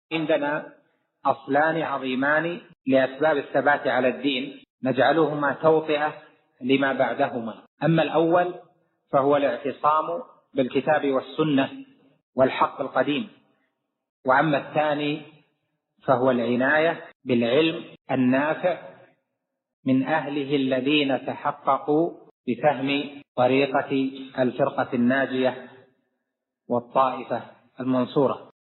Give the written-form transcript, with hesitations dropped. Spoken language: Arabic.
عندنا أصلان عظيمان لأسباب الثبات على الدين نجعلهما توطئة لما بعدهما. أما الأول فهو الاعتصام بالكتاب والسنة والحق القديم، وأما الثاني فهو العناية بالعلم النافع من أهله الذين تحققوا بفهم طريقة الفرقة الناجية والطائفة المنصورة.